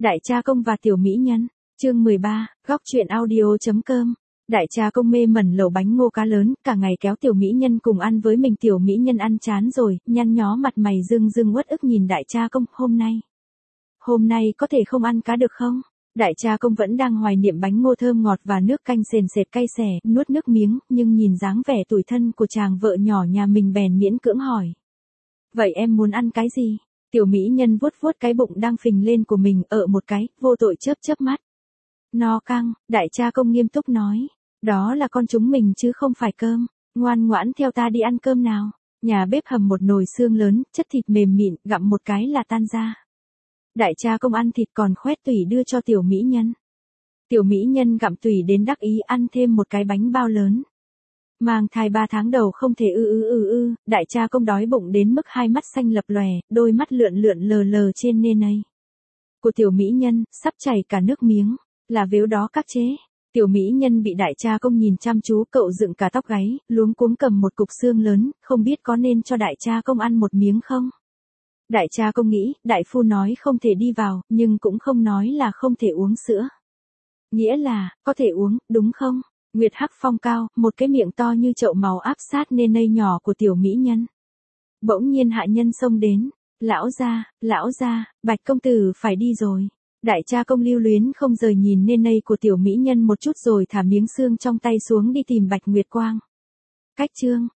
Đại cha công và tiểu mỹ nhân, chương 13, góc truyện audio.com. Đại cha công mê mẩn lẩu bánh ngô cá lớn, cả ngày kéo tiểu mỹ nhân cùng ăn với mình. Tiểu mỹ nhân ăn chán rồi, nhăn nhó mặt mày rưng rưng uất ức nhìn đại cha công. Hôm nay có thể không ăn cá được không? Đại cha công vẫn đang hoài niệm bánh ngô thơm ngọt và nước canh sền sệt cay xè, nuốt nước miếng, nhưng nhìn dáng vẻ tủi thân của chàng vợ nhỏ nhà mình bèn miễn cưỡng hỏi. Vậy em muốn ăn cái gì? Tiểu mỹ nhân vuốt vuốt cái bụng đang phình lên của mình một cái, vô tội chớp mắt. No căng, đại cha công nghiêm túc nói. Đó là con chúng mình chứ không phải cơm. Ngoan ngoãn theo ta đi ăn cơm nào. Nhà bếp hầm một nồi xương lớn, chất thịt mềm mịn, gặm một cái là tan ra. Đại cha công ăn thịt còn khoét tủy đưa cho tiểu mỹ nhân. Tiểu mỹ nhân gặm tủy đến đắc ý ăn thêm một cái bánh bao lớn. Mang thai 3 tháng đầu không thể đại cha công đói bụng đến mức hai mắt xanh lập lòe, đôi mắt lượn lờ trên nê nây. Của tiểu mỹ nhân, sắp chảy cả nước miếng, là vếu đó các chế. Tiểu mỹ nhân bị đại cha công nhìn chăm chú, cậu dựng cả tóc gáy, luống cuống cầm một cục xương lớn, không biết có nên cho đại cha công ăn một miếng không? Đại cha công nghĩ, đại phu nói không thể đi vào, nhưng cũng không nói là không thể uống sữa. Nghĩa là, có thể uống, đúng không? Nguyệt hắc phong cao, một cái miệng to như chậu máu áp sát nê nây nhỏ của tiểu mỹ nhân. Bỗng nhiên hạ nhân xông đến. Lão gia, Bạch công tử phải đi rồi. Đại cha công lưu luyến không rời nhìn nê nây của tiểu mỹ nhân một chút rồi thả miếng xương trong tay xuống đi tìm Bạch Nguyệt Quang. Cách chương,